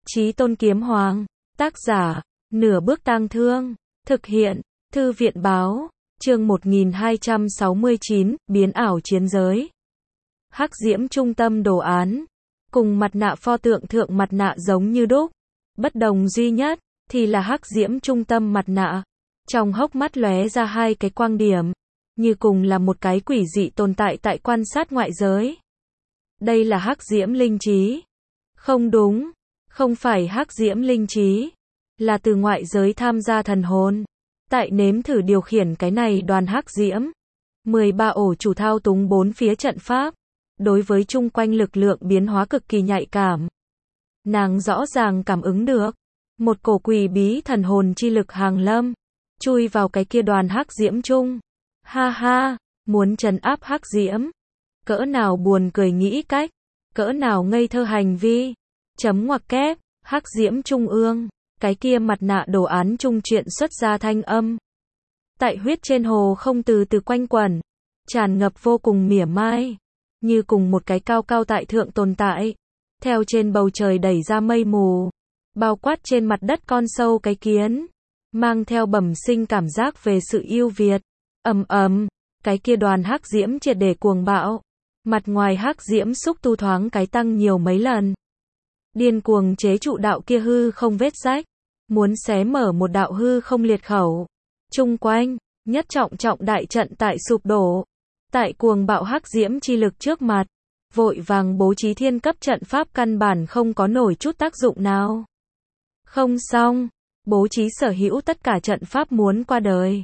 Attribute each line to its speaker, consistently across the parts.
Speaker 1: Chí Tôn Kiếm Hoàng. Tác giả, Nửa Bước Tang Thương. Thực hiện, Thư viện Báo. Chương 1269, biến ảo chiến giới. Hắc diễm trung tâm đồ án. Cùng mặt nạ pho tượng thượng mặt nạ giống như đúc. Bất đồng duy nhất, thì là hắc diễm trung tâm mặt nạ. Trong hốc mắt lóe ra hai cái quang điểm. Như cùng là một cái quỷ dị tồn tại tại quan sát ngoại giới. Đây là hắc diễm linh trí. Không đúng, không phải hắc diễm linh trí. Là từ ngoại giới tham gia thần hồn. Tại nếm thử điều khiển cái này đoàn hắc diễm. 13 ổ chủ thao túng bốn phía trận pháp. Đối với chung quanh lực lượng biến hóa cực kỳ nhạy cảm. Nàng rõ ràng cảm ứng được. Một cổ quỷ bí thần hồn chi lực hàng lâm. Chui vào cái kia đoàn hắc diễm chung. Ha ha, muốn trấn áp hắc diễm. Cỡ nào buồn cười nghĩ cách. Cỡ nào ngây thơ hành vi. Chấm ngoặc kép, hắc diễm trung ương. Cái kia mặt nạ đồ án trung truyện xuất ra thanh âm. Tại huyết trên hồ không từ từ quanh quẩn. Tràn ngập vô cùng mỉa mai. Như cùng một cái cao cao tại thượng tồn tại. Theo trên bầu trời đẩy ra mây mù. Bao quát trên mặt đất con sâu cái kiến. Mang theo bẩm sinh cảm giác về sự yêu Việt. Cái kia đoàn hắc diễm triệt để cuồng bạo. Mặt ngoài hắc diễm xúc tu thoáng cái tăng nhiều mấy lần. Điên cuồng chế trụ đạo kia hư không vết rách. Muốn xé mở một đạo hư không liệt khẩu. Chung quanh, nhất trọng đại trận tại sụp đổ. Tại cuồng bạo hắc diễm chi lực trước mặt. Vội vàng bố trí thiên cấp trận pháp căn bản không có nổi chút tác dụng nào. Không xong, bố trí sở hữu tất cả trận pháp muốn qua đời.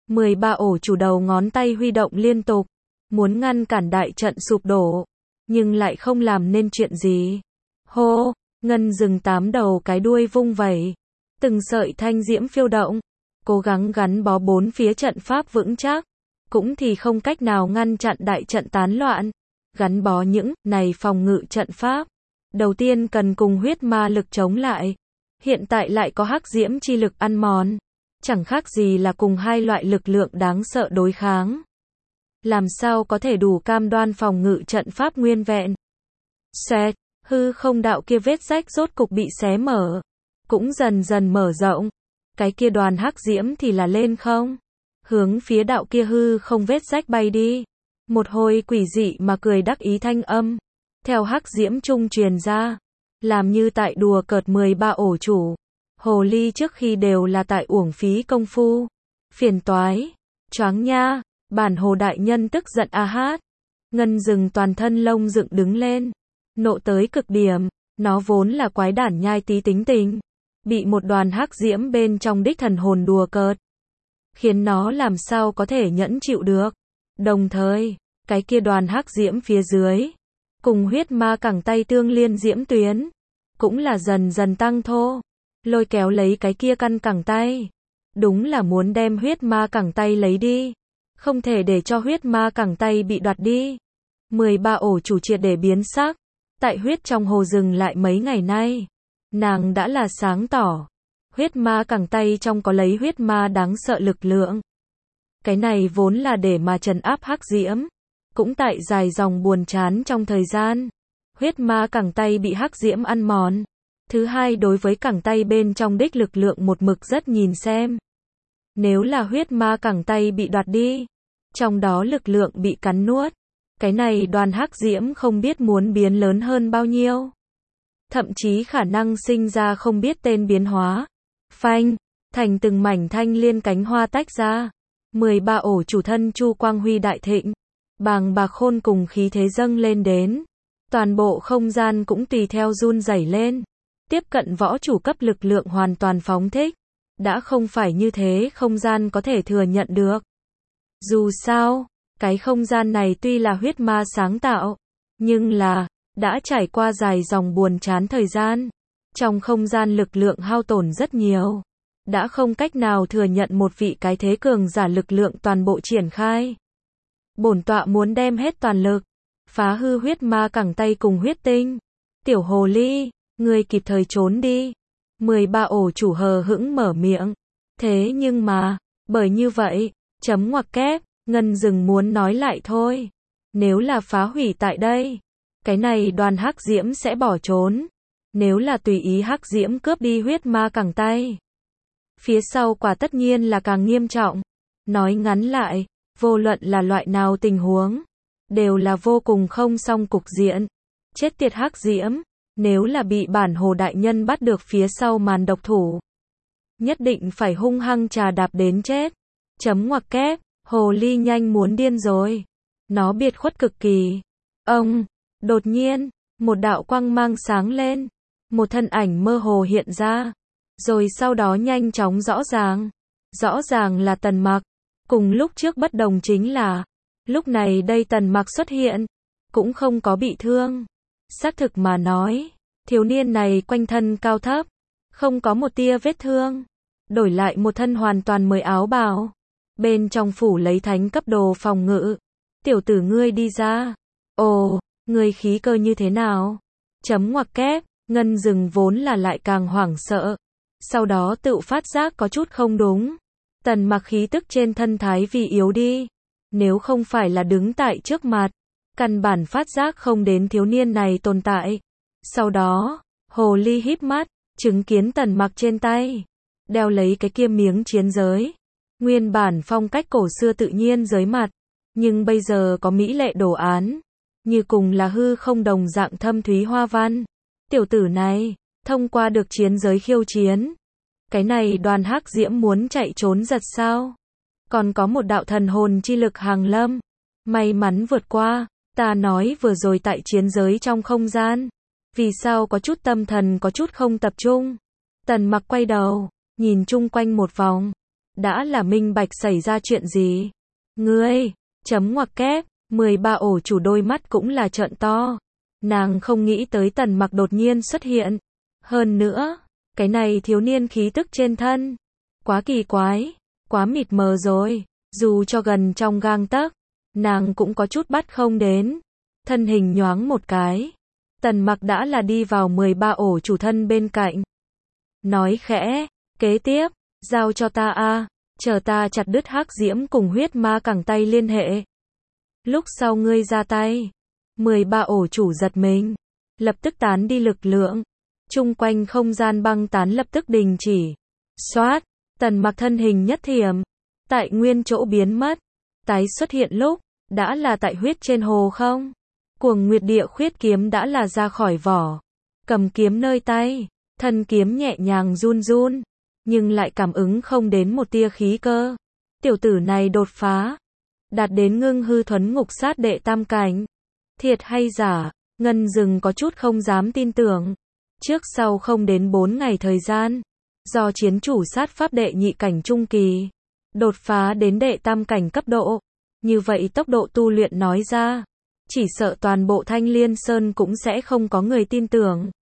Speaker 1: 13 ổ chủ đầu ngón tay huy động liên tục. Muốn ngăn cản đại trận sụp đổ. Nhưng lại không làm nên chuyện gì. Hô, ngân rừng 8 đầu cái đuôi vung vẩy. Từng sợi thanh diễm phiêu động. Cố gắng gắn bó bốn phía trận pháp vững chắc. Cũng thì không cách nào ngăn chặn đại trận tán loạn. Gắn bó những này phòng ngự trận pháp. Đầu tiên cần cùng huyết ma lực chống lại. Hiện tại lại có hắc diễm chi lực ăn mòn. Chẳng khác gì là cùng hai loại lực lượng đáng sợ đối kháng. Làm sao có thể đủ cam đoan phòng ngự trận pháp nguyên vẹn. Xoẹt, hư không đạo kia vết rách rốt cục bị xé mở. Cũng dần dần mở rộng. Cái kia đoàn hắc diễm thì là lên không. Hướng phía đạo kia hư không vết rách bay đi. Một hồi quỷ dị mà cười đắc ý thanh âm. Theo hắc diễm trung truyền ra. Làm như tại đùa cợt 13 ổ chủ. Hồ ly trước khi đều là tại uổng phí công phu. Phiền toái. Choáng nha. Bản hồ đại nhân tức giận a hát. Ngân rừng toàn thân lông dựng đứng lên. Nộ tới cực điểm. Nó vốn là quái đản nhai tí tính tình. Bị một đoàn hắc diễm bên trong đích thần hồn đùa cợt. Khiến nó làm sao có thể nhẫn chịu được. Đồng thời, cái kia đoàn hắc diễm phía dưới. Cùng huyết ma cẳng tay tương liên diễm tuyến. Cũng là dần dần tăng thô. Lôi kéo lấy cái kia căn cẳng tay. Đúng là muốn đem huyết ma cẳng tay lấy đi. Không thể để cho huyết ma cẳng tay bị đoạt đi. 13 ổ chủ triệt để biến sắc. Tại huyết trong hồ rừng lại mấy ngày nay. Nàng đã là sáng tỏ. Huyết ma cẳng tay trong có lấy huyết ma đáng sợ lực lượng. Cái này vốn là để mà trấn áp hắc diễm. Cũng tại dài dòng buồn chán trong thời gian. Huyết ma cẳng tay bị hắc diễm ăn mòn. Thứ hai đối với cẳng tay bên trong đích lực lượng một mực rất nhìn xem. Nếu là huyết ma cẳng tay bị đoạt đi. Trong đó lực lượng bị cắn nuốt. Cái này đoàn hắc diễm không biết muốn biến lớn hơn bao nhiêu. Thậm chí khả năng sinh ra không biết tên biến hóa. Phanh, thành từng mảnh thanh liên cánh hoa tách ra. 13 ổ chủ thân chu quang huy đại thịnh. Bàng bạc khôn cùng khí thế dâng lên đến. Toàn bộ không gian cũng tùy theo run rẩy lên. Tiếp cận võ chủ cấp lực lượng hoàn toàn phóng thích. Đã không phải như thế không gian có thể thừa nhận được. Dù sao, cái không gian này tuy là huyết ma sáng tạo. Nhưng là, đã trải qua dài dòng buồn chán thời gian. Trong không gian lực lượng hao tổn rất nhiều. Đã không cách nào thừa nhận một vị cái thế cường giả lực lượng toàn bộ triển khai. Bổn tọa muốn đem hết toàn lực. Phá hư huyết ma cẳng tay cùng huyết tinh. Tiểu hồ ly, ngươi kịp thời trốn đi. 13 ổ chủ hờ hững mở miệng. Thế nhưng mà, bởi như vậy, chấm ngoặc kép, ngân rừng muốn nói lại thôi. Nếu là phá hủy tại đây, cái này đoàn hắc diễm sẽ bỏ trốn. Nếu là tùy ý hắc diễm cướp đi huyết ma cẳng tay, phía sau quả tất nhiên là càng nghiêm trọng. Nói ngắn lại, vô luận là loại nào tình huống, đều là vô cùng không xong cục diện. Chết tiệt hắc diễm, nếu là bị bản hồ đại nhân bắt được phía sau màn độc thủ, nhất định phải hung hăng trà đạp đến chết. Chấm ngoặc kép, hồ ly nhanh muốn điên rồi. Nó biệt khuất cực kỳ. Ông, đột nhiên, một đạo quang mang sáng lên, một thân ảnh mơ hồ hiện ra, rồi sau đó nhanh chóng rõ ràng là Tần Mặc. Cùng lúc trước bất đồng chính là, lúc này đây Tần Mặc xuất hiện, cũng không có bị thương. Xác thực mà nói, thiếu niên này quanh thân cao thấp, không có một tia vết thương, đổi lại một thân hoàn toàn mới áo bào, bên trong phủ lấy thánh cấp đồ phòng ngự. Tiểu tử ngươi đi ra. Ồ, ngươi khí cơ như thế nào? Chấm ngoặc kép, Ngân Dừng vốn là lại càng hoảng sợ, sau đó tự phát giác có chút không đúng. Tần Mặc khí tức trên thân thái vì yếu đi, nếu không phải là đứng tại trước mặt, căn bản phát giác không đến thiếu niên này tồn tại. Sau đó, hồ ly híp mắt, chứng kiến Tần Mặc trên tay đeo lấy cái kia miếng chiến giới. Nguyên bản phong cách cổ xưa tự nhiên giới mặt, nhưng bây giờ có mỹ lệ đồ án, như cùng là hư không đồng dạng thâm thúy hoa văn. Tiểu tử này, thông qua được chiến giới khiêu chiến. Cái này Đoàn hắc diễm muốn chạy trốn giật sao? Còn có một đạo thần hồn chi lực hàng lâm. May mắn vượt qua, ta nói vừa rồi tại chiến giới trong không gian. Vì sao có chút tâm thần có chút không tập trung? Tần Mặc quay đầu, nhìn chung quanh một vòng. Đã là minh bạch xảy ra chuyện gì? Ngươi, chấm ngoặc kép, 13 ổ chủ đôi mắt cũng là trợn to. Nàng không nghĩ tới Tần Mặc đột nhiên xuất hiện. Hơn nữa, cái này thiếu niên khí tức trên thân, quá kỳ quái, quá mịt mờ rồi, dù cho gần trong gang tấc, nàng cũng có chút bắt không đến. Thân hình nhoáng một cái, Tần Mặc đã là đi vào 13 ổ chủ thân bên cạnh. Nói khẽ, kế tiếp, giao cho ta a, chờ ta chặt đứt hắc diễm cùng huyết ma cẳng tay liên hệ. Lúc sau ngươi ra tay. 13 ổ chủ giật mình, lập tức tán đi lực lượng. Chung quanh không gian băng tán lập tức đình chỉ. Xoát, Tần Mặc thân hình nhất thiểm, tại nguyên chỗ biến mất. Tái xuất hiện lúc, đã là tại huyết trên hồ không. Cuồng Nguyệt Địa Khuyết kiếm đã là ra khỏi vỏ. Cầm kiếm nơi tay, thân kiếm nhẹ nhàng run run, nhưng lại cảm ứng không đến một tia khí cơ. Tiểu tử này đột phá, đạt đến ngưng hư thuấn ngục sát đệ tam cảnh. Thiệt hay giả? Ngân Dừng có chút không dám tin tưởng. Trước sau không đến 4 ngày thời gian, do chiến chủ sát pháp đệ nhị cảnh trung kỳ, đột phá đến đệ tam cảnh cấp độ. Như vậy tốc độ tu luyện nói ra, chỉ sợ toàn bộ Thanh Liên Sơn cũng sẽ không có người tin tưởng.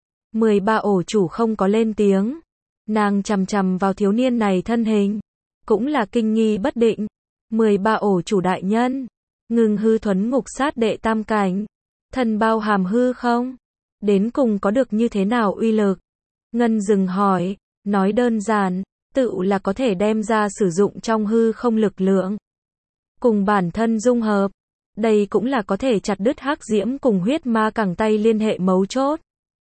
Speaker 1: 13 ổ chủ không có lên tiếng. Nàng chằm chằm vào thiếu niên này thân hình, cũng là kinh nghi bất định. 13 ổ chủ đại nhân, ngưng hư thuấn ngục sát đệ tam cảnh, thần bao hàm hư không? Đến cùng có được như thế nào uy lực? Ngân Dừng hỏi, nói đơn giản, tự là có thể đem ra sử dụng trong hư không lực lượng, cùng bản thân dung hợp. Đây cũng là có thể chặt đứt hắc diễm cùng huyết ma cẳng tay liên hệ mấu chốt.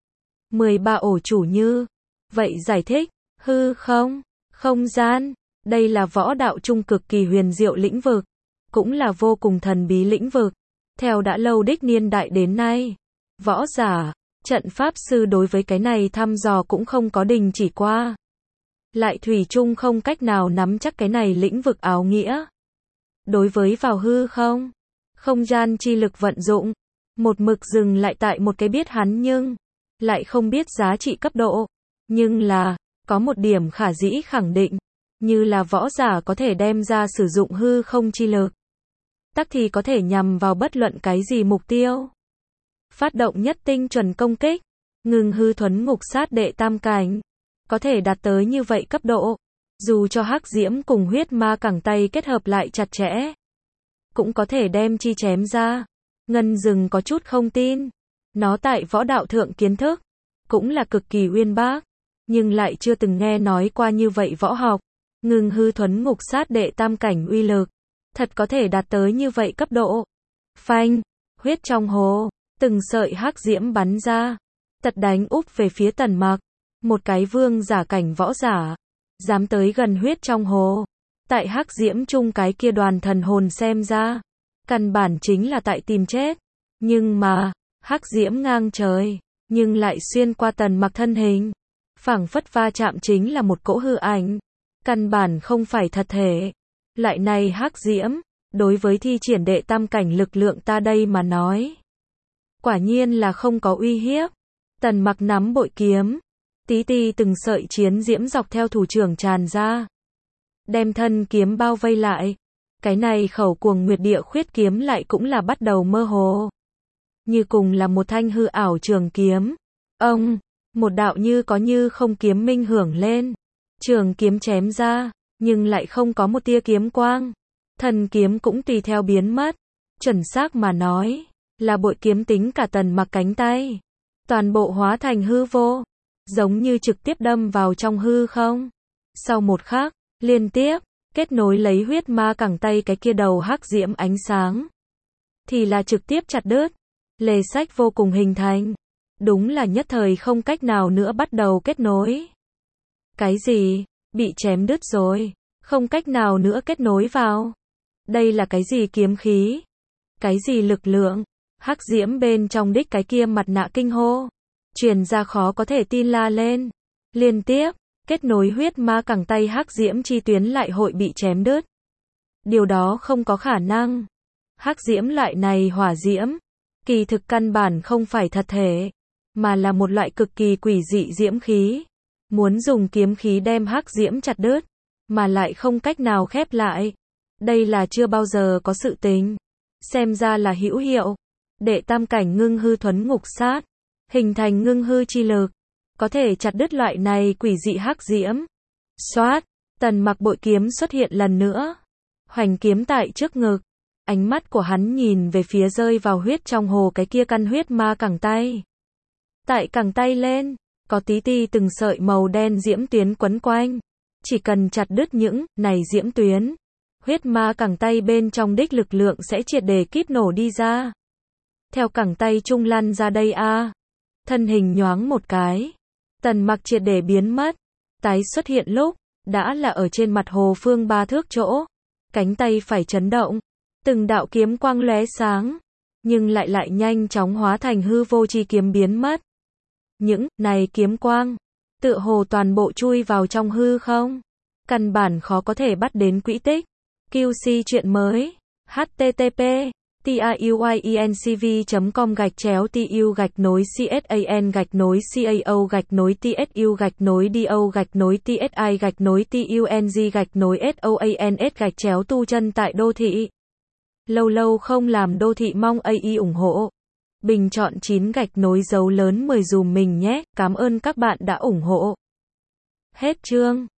Speaker 1: 13 ổ chủ như vậy giải thích, hư không, không gian, đây là võ đạo trung cực kỳ huyền diệu lĩnh vực, cũng là vô cùng thần bí lĩnh vực. Theo đã lâu đích niên đại đến nay, võ giả, trận pháp sư đối với cái này thăm dò cũng không có đình chỉ qua. Lại thủy chung không cách nào nắm chắc cái này lĩnh vực áo nghĩa. Đối với vào hư không gian chi lực vận dụng, một mực dừng lại tại một cái biết hắn nhưng lại không biết giá trị cấp độ. Nhưng là, có một điểm khả dĩ khẳng định, như là võ giả có thể đem ra sử dụng hư không chi lực, tắc thì có thể nhằm vào bất luận cái gì mục tiêu. Phát động nhất tinh chuẩn công kích, ngưng hư thuấn ngục sát đệ tam cảnh, có thể đạt tới như vậy cấp độ. Dù cho hắc diễm cùng huyết ma cẳng tay kết hợp lại chặt chẽ, cũng có thể đem chi chém ra. Ngân Dừng có chút không tin. Nó tại võ đạo thượng kiến thức, cũng là cực kỳ uyên bác, nhưng lại chưa từng nghe nói qua như vậy võ học. Ngưng hư thuấn ngục sát đệ tam cảnh uy lực, thật có thể đạt tới như vậy cấp độ. Phanh, huyết trong hồ, từng sợi hắc diễm bắn ra. tật đánh úp về phía Tần Mặc. Một cái vương giả cảnh võ giả, dám tới gần huyết trong hồ. Tại hắc diễm chung cái kia đoàn thần hồn xem ra, căn bản chính là tại tìm chết. Nhưng mà, hắc diễm ngang trời, nhưng lại xuyên qua Tần Mặc thân hình. Phảng phất va chạm chính là một cỗ hư ảnh, căn bản không phải thật thể. Loại này hắc diễm, đối với thi triển đệ tam cảnh lực lượng ta đây mà nói, quả nhiên là không có uy hiếp. Tần Mặc nắm bội kiếm, tí ti từng sợi chiến diễm dọc theo thủ trưởng tràn ra, đem thân kiếm bao vây lại. Cái này khẩu cuồng nguyệt địa khuyết kiếm lại cũng là bắt đầu mơ hồ, như cùng là một thanh hư ảo trường kiếm. Ông, một đạo như có như không kiếm minh hưởng lên, trường kiếm chém ra, nhưng lại không có một tia kiếm quang. Thần kiếm cũng tùy theo biến mất. Chuẩn xác mà nói, là bội kiếm tính cả Tần Mặc cánh tay, toàn bộ hóa thành hư vô, giống như trực tiếp đâm vào trong hư không. Sau một khắc, liên tiếp, kết nối lấy huyết ma cẳng tay cái kia đầu hắc diễm ánh sáng, thì là trực tiếp chặt đứt. Lề sách vô cùng hình thành. Đúng là nhất thời không cách nào nữa bắt đầu kết nối. Cái gì? Bị chém đứt rồi, không cách nào nữa kết nối vào. Đây là cái gì kiếm khí? Cái gì lực lượng? Hắc diễm bên trong đích cái kia mặt nạ kinh hô, truyền ra khó có thể tin la lên. Liên tiếp, kết nối huyết ma cẳng tay hắc diễm chi tuyến lại hội bị chém đứt. Điều đó không có khả năng. Hắc diễm loại này hỏa diễm, kỳ thực căn bản không phải thật thể, mà là một loại cực kỳ quỷ dị diễm khí. Muốn dùng kiếm khí đem hắc diễm chặt đứt, mà lại không cách nào khép lại. Đây là chưa bao giờ có sự tình. Xem ra là hữu hiệu. Đệ tam cảnh ngưng hư thuấn ngục sát, hình thành ngưng hư chi lực, có thể chặt đứt loại này quỷ dị hắc diễm. Xoát, Tần Mặc bội kiếm xuất hiện lần nữa, hoành kiếm tại trước ngực. Ánh mắt của hắn nhìn về phía rơi vào huyết trong hồ cái kia căn huyết ma cẳng tay. Tại cẳng tay lên, có tí ti từng sợi màu đen diễm tuyến quấn quanh. Chỉ cần chặt đứt những này diễm tuyến, huyết ma cẳng tay bên trong đích lực lượng sẽ triệt để kíp nổ đi ra. Theo cẳng tay trung lăn ra đây a. Thân hình nhoáng một cái, Tần Mặc triệt để biến mất. Tái xuất hiện lúc, đã là ở trên mặt hồ phương 3 thước chỗ. Cánh tay phải chấn động, từng đạo kiếm quang lóe sáng, nhưng lại nhanh chóng hóa thành hư vô chi kiếm biến mất. Những này kiếm quang, tựa hồ toàn bộ chui vào trong hư không, căn bản khó có thể bắt đến quỹ tích. QC chuyện mới. http tuyuiencv.com/TU-TSI-TUNG-TSU-TUNG-TUNG chân tại đô thị. Lâu lâu không làm đô thị mong AI ủng hộ. Bình chọn 9 dấu lớn 10 dùm mình nhé. Cảm ơn các bạn đã ủng hộ. Hết chương.